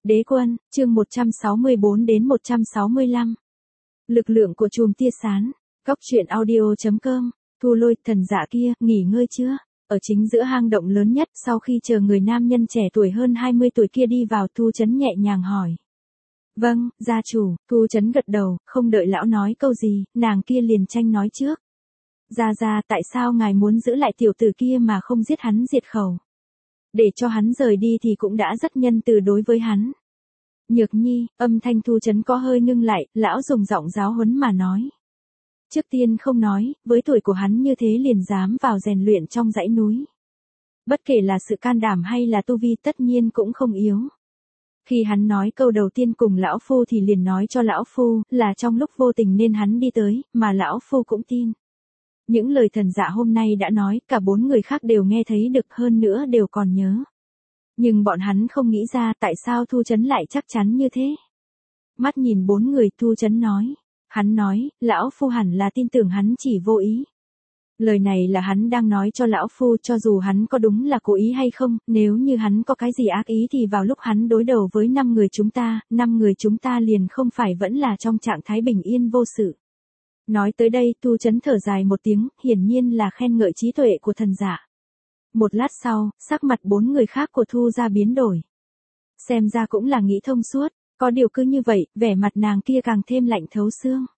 Đế quân, chương 164 đến 165. Lực lượng của chùm tia sáng. Góc truyện audio.com. Thu Lôi, thần dạ kia, nghỉ ngơi chưa? Ở chính giữa hang động lớn nhất, sau khi chờ người nam nhân trẻ tuổi hơn 20 tuổi kia đi vào, Thu Chấn nhẹ nhàng hỏi. Vâng, gia chủ. Thu Chấn gật đầu, không đợi lão nói câu gì, nàng kia liền tranh nói trước. Gia, tại sao ngài muốn giữ lại tiểu tử kia mà không giết hắn diệt khẩu? Để cho hắn rời đi thì cũng đã rất nhân từ đối với hắn. Nhược Nhi, âm thanh Thu Chấn có hơi ngưng lại, lão dùng giọng giáo huấn mà nói. Trước tiên không nói, với tuổi của hắn như thế liền dám vào rèn luyện trong dãy núi. Bất kể là sự can đảm hay là tu vi tất nhiên cũng không yếu. Khi hắn nói câu đầu tiên cùng lão phu thì liền nói cho lão phu là trong lúc vô tình nên hắn đi tới, mà lão phu cũng tin. Những lời thần dạ hôm nay đã nói, cả 4 người khác đều nghe thấy được, hơn nữa đều còn nhớ. Nhưng bọn hắn không nghĩ ra tại sao Thu Chấn lại chắc chắn như thế. Mắt nhìn 4 người, Thu Chấn nói. Hắn nói, lão phu hẳn là tin tưởng hắn chỉ vô ý. Lời này là hắn đang nói cho lão phu, cho dù hắn có đúng là cố ý hay không, nếu như hắn có cái gì ác ý thì vào lúc hắn đối đầu với 5 người chúng ta liền không phải vẫn là trong trạng thái bình yên vô sự. Nói tới đây, Thu Chấn thở dài một tiếng, hiển nhiên là khen ngợi trí tuệ của thần giả. Một lát sau, sắc mặt 4 người khác của Thu ra biến đổi. Xem ra cũng là nghĩ thông suốt, có điều cứ như vậy, vẻ mặt nàng kia càng thêm lạnh thấu xương.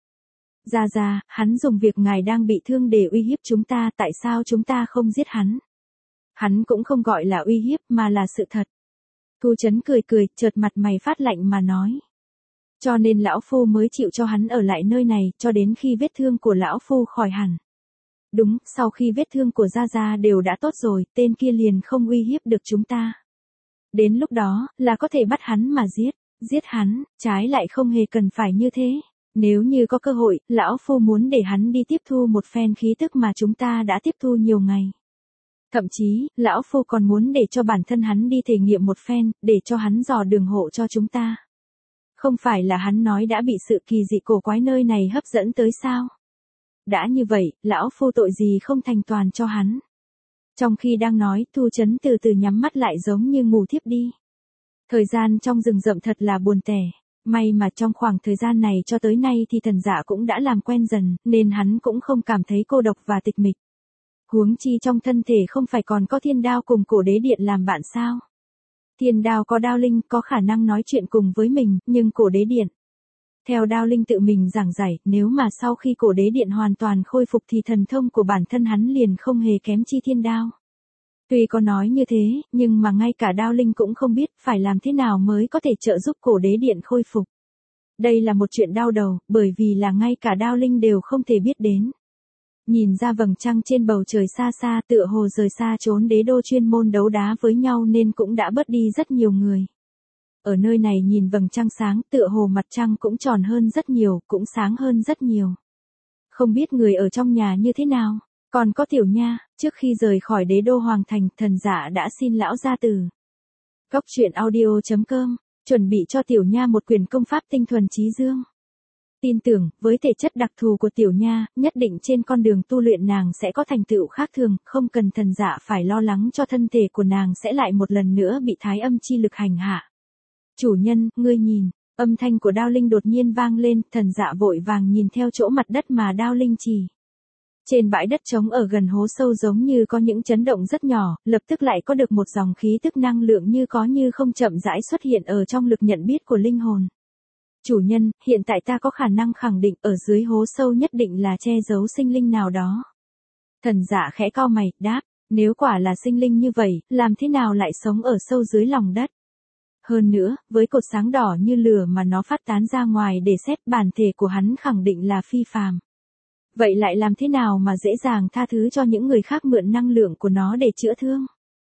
Gia, hắn dùng việc ngài đang bị thương để uy hiếp chúng ta, tại sao chúng ta không giết hắn? Hắn cũng không gọi là uy hiếp mà là sự thật. Thu Chấn cười, chợt mặt mày phát lạnh mà nói. Cho nên lão phu mới chịu cho hắn ở lại nơi này, cho đến khi vết thương của lão phu khỏi hẳn. Đúng, sau khi vết thương của Gia đều đã tốt rồi, tên kia liền không uy hiếp được chúng ta. Đến lúc đó, là có thể bắt hắn mà giết hắn, trái lại không hề cần phải như thế. Nếu như có cơ hội, lão phu muốn để hắn đi tiếp thu một phen khí tức mà chúng ta đã tiếp thu nhiều ngày. Thậm chí, lão phu còn muốn để cho bản thân hắn đi thể nghiệm một phen, để cho hắn dò đường hộ cho chúng ta. Không phải là hắn nói đã bị sự kỳ dị cổ quái nơi này hấp dẫn tới sao? Đã như vậy, lão phu tội gì không thành toàn cho hắn. Trong khi đang nói, Thu Chấn từ từ nhắm mắt lại giống như ngủ thiếp đi. Thời gian trong rừng rậm thật là buồn tẻ. May mà trong khoảng thời gian này cho tới nay thì thần giả cũng đã làm quen dần, nên hắn cũng không cảm thấy cô độc và tịch mịch. Huống chi trong thân thể không phải còn có thiên đao cùng cổ đế điện làm bạn sao? Thiên đao có đao linh, có khả năng nói chuyện cùng với mình, nhưng cổ đế điện. Theo đao linh tự mình giảng giải, nếu mà sau khi cổ đế điện hoàn toàn khôi phục thì thần thông của bản thân hắn liền không hề kém chi thiên đao. Tuy có nói như thế, nhưng mà ngay cả đao linh cũng không biết phải làm thế nào mới có thể trợ giúp cổ đế điện khôi phục. Đây là một chuyện đau đầu, bởi vì là ngay cả đao linh đều không thể biết đến. Nhìn ra vầng trăng trên bầu trời xa xa, tựa hồ rời xa trốn đế đô chuyên môn đấu đá với nhau nên cũng đã bớt đi rất nhiều người. Ở nơi này nhìn vầng trăng sáng, tựa hồ mặt trăng cũng tròn hơn rất nhiều, cũng sáng hơn rất nhiều. Không biết người ở trong nhà như thế nào? Còn có Tiểu Nha, trước khi rời khỏi đế đô hoàng thành, thần giả đã xin lão gia từ. Góc truyện audio.com, chuẩn bị cho Tiểu Nha một quyển công pháp tinh thuần trí dương. Tin tưởng, với thể chất đặc thù của Tiểu Nha, nhất định trên con đường tu luyện nàng sẽ có thành tựu khác thường, không cần thần giả phải lo lắng cho thân thể của nàng sẽ lại một lần nữa bị thái âm chi lực hành hạ. Chủ nhân, ngươi nhìn, âm thanh của đao linh đột nhiên vang lên, thần dạ vội vàng nhìn theo chỗ mặt đất mà đao linh chỉ. Trên bãi đất trống ở gần hố sâu giống như có những chấn động rất nhỏ, lập tức lại có được một dòng khí tức năng lượng như có như không chậm rãi xuất hiện ở trong lực nhận biết của linh hồn. Chủ nhân, hiện tại ta có khả năng khẳng định ở dưới hố sâu nhất định là che giấu sinh linh nào đó. Thần dạ khẽ cau mày, đáp, nếu quả là sinh linh như vậy, làm thế nào lại sống ở sâu dưới lòng đất? Hơn nữa, với cột sáng đỏ như lửa mà nó phát tán ra ngoài để xét, bản thể của hắn khẳng định là phi phàm. Vậy lại làm thế nào mà dễ dàng tha thứ cho những người khác mượn năng lượng của nó để chữa thương?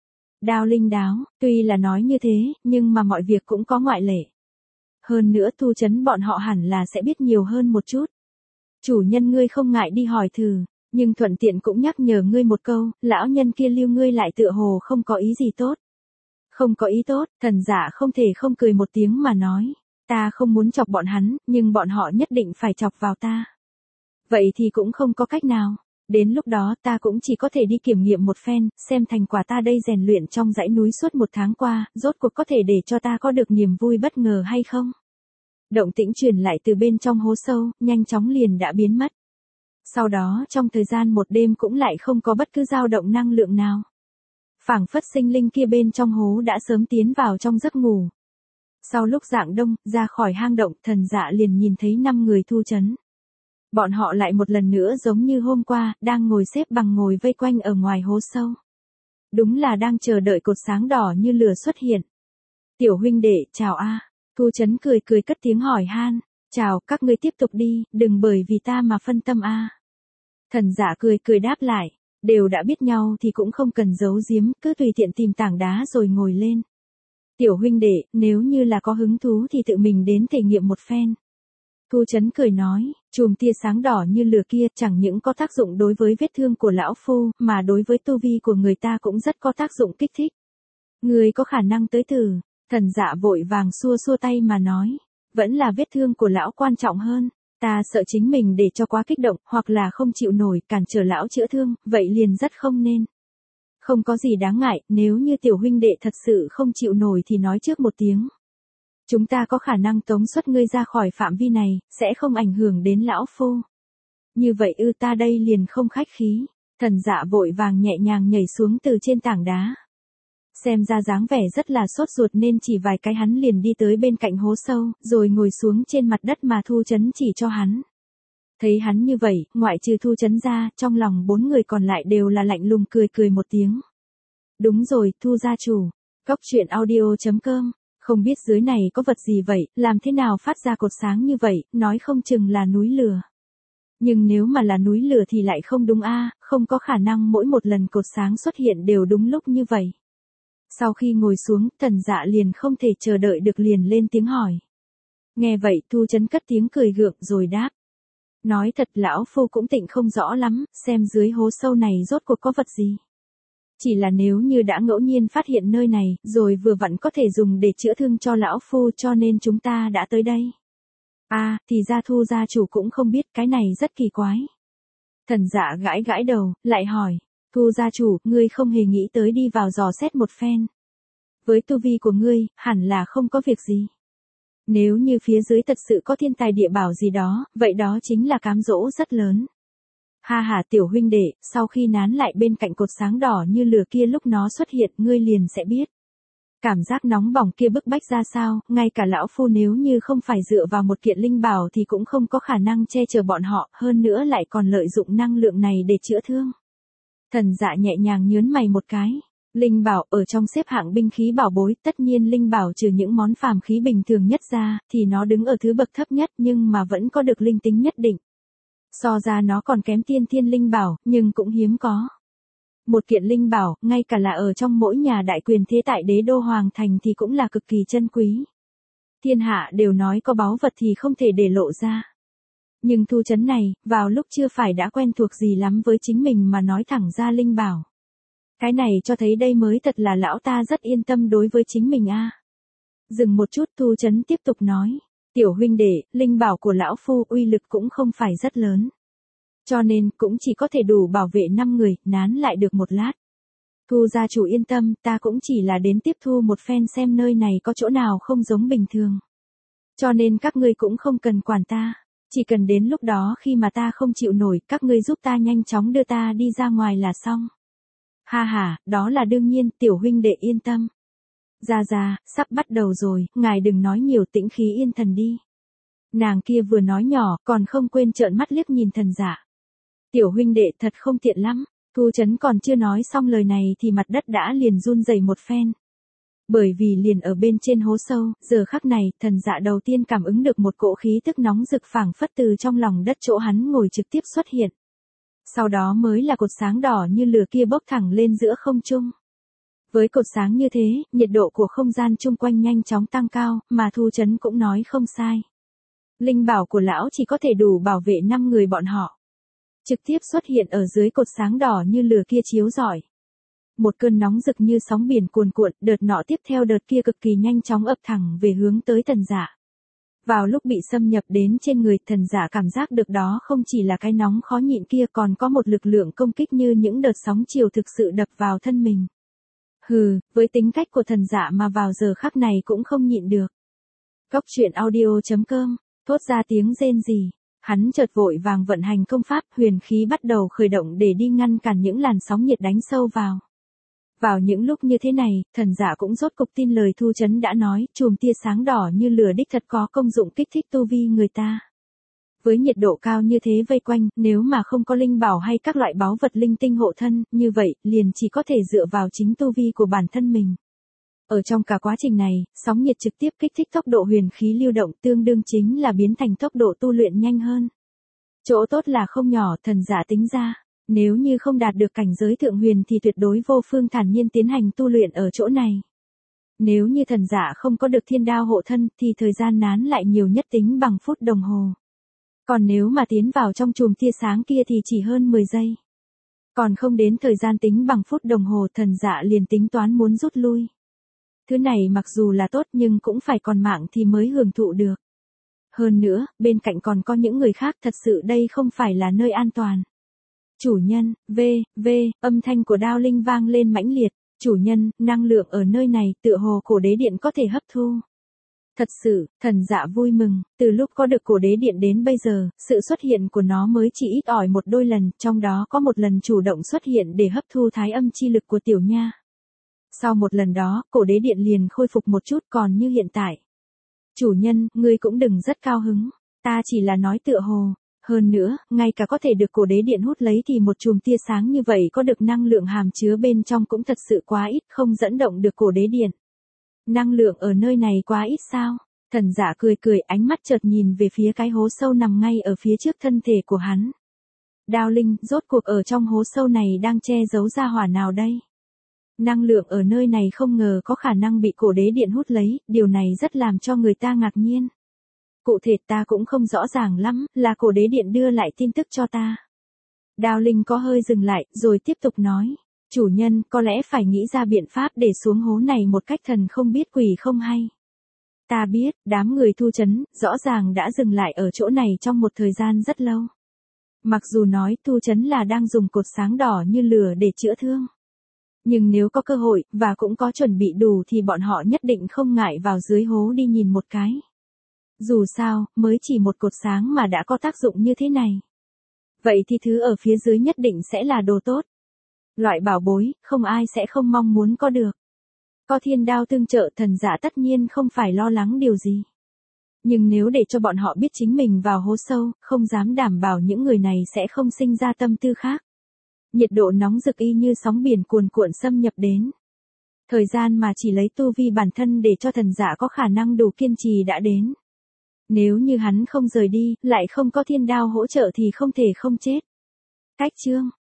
Đao linh đáo, tuy là nói như thế, nhưng mà mọi việc cũng có ngoại lệ. Hơn nữa Thu Chấn bọn họ hẳn là sẽ biết nhiều hơn một chút. Chủ nhân ngươi không ngại đi hỏi thử, nhưng thuận tiện cũng nhắc nhở ngươi một câu, lão nhân kia lưu ngươi lại tựa hồ không có ý gì tốt. Không có ý tốt, thần giả không thể không cười một tiếng mà nói. Ta không muốn chọc bọn hắn, nhưng bọn họ nhất định phải chọc vào ta. Vậy thì cũng không có cách nào. Đến lúc đó ta cũng chỉ có thể đi kiểm nghiệm một phen, xem thành quả ta đây rèn luyện trong dãy núi suốt 1 tháng qua, rốt cuộc có thể để cho ta có được niềm vui bất ngờ hay không? Động tĩnh truyền lại từ bên trong hố sâu, nhanh chóng liền đã biến mất. Sau đó trong thời gian một đêm cũng lại không có bất cứ dao động năng lượng nào. Phảng phất sinh linh kia bên trong hố đã sớm tiến vào trong giấc ngủ. Sau lúc rạng đông, ra khỏi hang động, Thần Dạ liền nhìn thấy 5 người Thu Chấn. Bọn họ lại một lần nữa giống như hôm qua, đang ngồi xếp bằng ngồi vây quanh ở ngoài hố sâu. Đúng là đang chờ đợi cột sáng đỏ như lửa xuất hiện. Tiểu huynh đệ, chào a. Thu Chấn cười cười cất tiếng hỏi han. Chào, các ngươi tiếp tục đi, đừng bởi vì ta mà phân tâm a. Thần Dạ cười cười đáp lại. Đều đã biết nhau thì cũng không cần giấu giếm, cứ tùy tiện tìm tảng đá rồi ngồi lên. Tiểu huynh đệ, nếu như là có hứng thú thì tự mình đến thể nghiệm một phen. Thu Chấn cười nói, chùm tia sáng đỏ như lửa kia chẳng những có tác dụng đối với vết thương của lão phu, mà đối với tu vi của người ta cũng rất có tác dụng kích thích. Người có khả năng tới thử. Thần Dạ vội vàng xua xua tay mà nói, vẫn là vết thương của lão quan trọng hơn. Ta sợ chính mình để cho quá kích động, hoặc là không chịu nổi, cản trở lão chữa thương, vậy liền rất không nên. Không có gì đáng ngại, nếu như tiểu huynh đệ thật sự không chịu nổi thì nói trước một tiếng. Chúng ta có khả năng tống xuất ngươi ra khỏi phạm vi này, sẽ không ảnh hưởng đến lão phu. Như vậy ta đây liền không khách khí. Thần Dạ vội vàng nhẹ nhàng nhảy xuống từ trên tảng đá. Xem ra dáng vẻ rất là sốt ruột nên chỉ vài cái hắn liền đi tới bên cạnh hố sâu, rồi ngồi xuống trên mặt đất mà Thu Chấn chỉ cho hắn. Thấy hắn như vậy, ngoại trừ Thu Chấn ra, trong lòng 4 người còn lại đều là lạnh lùng cười cười một tiếng. Đúng rồi, Thu gia chủ. Goctruyện audio.com. Không biết dưới này có vật gì vậy, làm thế nào phát ra cột sáng như vậy, nói không chừng là núi lửa. Nhưng nếu mà là núi lửa thì lại không đúng a, không có khả năng mỗi một lần cột sáng xuất hiện đều đúng lúc như vậy. Sau khi ngồi xuống, Thần Dạ liền không thể chờ đợi được liền lên tiếng hỏi. Nghe vậy Thu Chấn cất tiếng cười gượng rồi đáp. Nói thật lão phu cũng tịnh không rõ lắm, xem dưới hố sâu này rốt cuộc có vật gì. Chỉ là nếu như đã ngẫu nhiên phát hiện nơi này, rồi vừa vặn có thể dùng để chữa thương cho lão phu cho nên chúng ta đã tới đây. Thì ra Thu gia chủ cũng không biết, cái này rất kỳ quái. Thần Dạ gãi gãi đầu, lại hỏi. Thu gia chủ, ngươi không hề nghĩ tới đi vào dò xét một phen. Với tu vi của ngươi, hẳn là không có việc gì. Nếu như phía dưới thật sự có thiên tài địa bảo gì đó, vậy đó chính là cám dỗ rất lớn. Ha ha tiểu huynh đệ, sau khi nán lại bên cạnh cột sáng đỏ như lửa kia lúc nó xuất hiện, ngươi liền sẽ biết. Cảm giác nóng bỏng kia bức bách ra sao, ngay cả lão phu nếu như không phải dựa vào một kiện linh bảo thì cũng không có khả năng che chở bọn họ, hơn nữa lại còn lợi dụng năng lượng này để chữa thương. Thần Dạ nhẹ nhàng nhớn mày một cái. Linh bảo ở trong xếp hạng binh khí bảo bối, tất nhiên linh bảo trừ những món phàm khí bình thường nhất ra, thì nó đứng ở thứ bậc thấp nhất nhưng mà vẫn có được linh tính nhất định. So ra nó còn kém tiên thiên linh bảo, nhưng cũng hiếm có. Một kiện linh bảo, ngay cả là ở trong mỗi nhà đại quyền thế tại đế đô hoàng thành thì cũng là cực kỳ chân quý. Thiên hạ đều nói có báu vật thì không thể để lộ ra. Nhưng Thu Chấn này, vào lúc chưa phải đã quen thuộc gì lắm với chính mình mà nói thẳng ra linh bảo. Cái này cho thấy đây mới thật là lão ta rất yên tâm đối với chính mình a. Dừng một chút Thu Chấn tiếp tục nói. Tiểu huynh đệ, linh bảo của lão phu uy lực cũng không phải rất lớn. Cho nên cũng chỉ có thể đủ bảo vệ 5 người, nán lại được một lát. Thu gia chủ yên tâm, ta cũng chỉ là đến tiếp thu một phen xem nơi này có chỗ nào không giống bình thường. Cho nên các ngươi cũng không cần quản ta. Chỉ cần đến lúc đó khi mà ta không chịu nổi, các ngươi giúp ta nhanh chóng đưa ta đi ra ngoài là xong. Ha ha, đó là đương nhiên, tiểu huynh đệ yên tâm. Ra, sắp bắt đầu rồi, ngài đừng nói nhiều, tĩnh khí yên thần đi. Nàng kia vừa nói nhỏ, còn không quên trợn mắt liếc nhìn Thần Dạ. Tiểu huynh đệ thật không tiện lắm. Thu Chấn còn chưa nói xong lời này thì mặt đất đã liền run rẩy một phen. Bởi vì liền ở bên trên hố sâu, giờ khắc này, Thần Dạ đầu tiên cảm ứng được một cỗ khí tức nóng rực phảng phất từ trong lòng đất chỗ hắn ngồi trực tiếp xuất hiện. Sau đó mới là cột sáng đỏ như lửa kia bốc thẳng lên giữa không trung. Với cột sáng như thế, nhiệt độ của không gian chung quanh nhanh chóng tăng cao, mà Thu Chấn cũng nói không sai. Linh bảo của lão chỉ có thể đủ bảo vệ 5 người bọn họ. Trực tiếp xuất hiện ở dưới cột sáng đỏ như lửa kia chiếu rọi. Một cơn nóng rực như sóng biển cuồn cuộn, đợt nọ tiếp theo đợt kia cực kỳ nhanh chóng ập thẳng về hướng tới Thần Dạ. Vào lúc bị xâm nhập đến trên người, thần giả cảm giác được đó không chỉ là cái nóng khó nhịn kia, còn có một lực lượng công kích như những đợt sóng chiều thực sự đập vào thân mình. Hừ, với tính cách của thần giả mà vào giờ khắc này cũng không nhịn được. Cốc truyện audio.com, thốt ra tiếng rên rỉ. Hắn chợt vội vàng vận hành công pháp, huyền khí bắt đầu khởi động để đi ngăn cản những làn sóng nhiệt đánh sâu vào. Vào những lúc như thế này, thần giả cũng rốt cục tin lời Thu Chấn đã nói, chùm tia sáng đỏ như lửa đích thật có công dụng kích thích tu vi người ta. Với nhiệt độ cao như thế vây quanh, nếu mà không có linh bảo hay các loại báu vật linh tinh hộ thân, như vậy, liền chỉ có thể dựa vào chính tu vi của bản thân mình. Ở trong cả quá trình này, sóng nhiệt trực tiếp kích thích tốc độ huyền khí lưu động, tương đương chính là biến thành tốc độ tu luyện nhanh hơn. Chỗ tốt là không nhỏ, thần giả tính ra. Nếu như không đạt được cảnh giới thượng huyền thì tuyệt đối vô phương thản nhiên tiến hành tu luyện ở chỗ này. Nếu như thần giả không có được thiên đao hộ thân thì thời gian nán lại nhiều nhất tính bằng phút đồng hồ. Còn nếu mà tiến vào trong chùm tia sáng kia thì chỉ hơn 10 giây. Còn không đến thời gian tính bằng phút đồng hồ, thần giả liền tính toán muốn rút lui. Thứ này mặc dù là tốt nhưng cũng phải còn mạng thì mới hưởng thụ được. Hơn nữa, bên cạnh còn có những người khác, thật sự đây không phải là nơi an toàn. Chủ nhân, âm thanh của Đao Linh vang lên mãnh liệt. Chủ nhân, năng lượng ở nơi này tựa hồ cổ đế điện có thể hấp thu. Thật sự, thần dạ vui mừng, từ lúc có được cổ đế điện đến bây giờ, sự xuất hiện của nó mới chỉ ít ỏi một đôi lần, trong đó có một lần chủ động xuất hiện để hấp thu thái âm chi lực của tiểu nha. Sau một lần đó, cổ đế điện liền khôi phục một chút, còn như hiện tại. Chủ nhân, ngươi cũng đừng rất cao hứng, ta chỉ là nói tựa hồ. Hơn nữa, ngay cả có thể được cổ đế điện hút lấy thì một chùm tia sáng như vậy có được năng lượng hàm chứa bên trong cũng thật sự quá ít, không dẫn động được cổ đế điện. Năng lượng ở nơi này quá ít sao? Thần giả cười cười, ánh mắt chợt nhìn về phía cái hố sâu nằm ngay ở phía trước thân thể của hắn. Đao Linh, rốt cuộc ở trong hố sâu này đang che giấu ra hỏa nào đây? Năng lượng ở nơi này không ngờ có khả năng bị cổ đế điện hút lấy, điều này rất làm cho người ta ngạc nhiên. Cụ thể ta cũng không rõ ràng lắm, là cổ đế điện đưa lại tin tức cho ta. Đao Linh có hơi dừng lại, rồi tiếp tục nói. Chủ nhân, có lẽ phải nghĩ ra biện pháp để xuống hố này một cách thần không biết quỷ không hay. Ta biết, đám người Thu Chấn, rõ ràng đã dừng lại ở chỗ này trong một thời gian rất lâu. Mặc dù nói Thu Chấn là đang dùng cột sáng đỏ như lửa để chữa thương. Nhưng nếu có cơ hội, và cũng có chuẩn bị đủ thì bọn họ nhất định không ngại vào dưới hố đi nhìn một cái. Dù sao, mới chỉ một cột sáng mà đã có tác dụng như thế này. Vậy thì thứ ở phía dưới nhất định sẽ là đồ tốt. Loại bảo bối, không ai sẽ không mong muốn có được. Có thiên đao tương trợ, thần giả tất nhiên không phải lo lắng điều gì. Nhưng nếu để cho bọn họ biết chính mình vào hố sâu, không dám đảm bảo những người này sẽ không sinh ra tâm tư khác. Nhiệt độ nóng rực y như sóng biển cuồn cuộn xâm nhập đến. Thời gian mà chỉ lấy tu vi bản thân để cho thần giả có khả năng đủ kiên trì đã đến. Nếu như hắn không rời đi, lại không có thiên đao hỗ trợ thì không thể không chết. Cách chương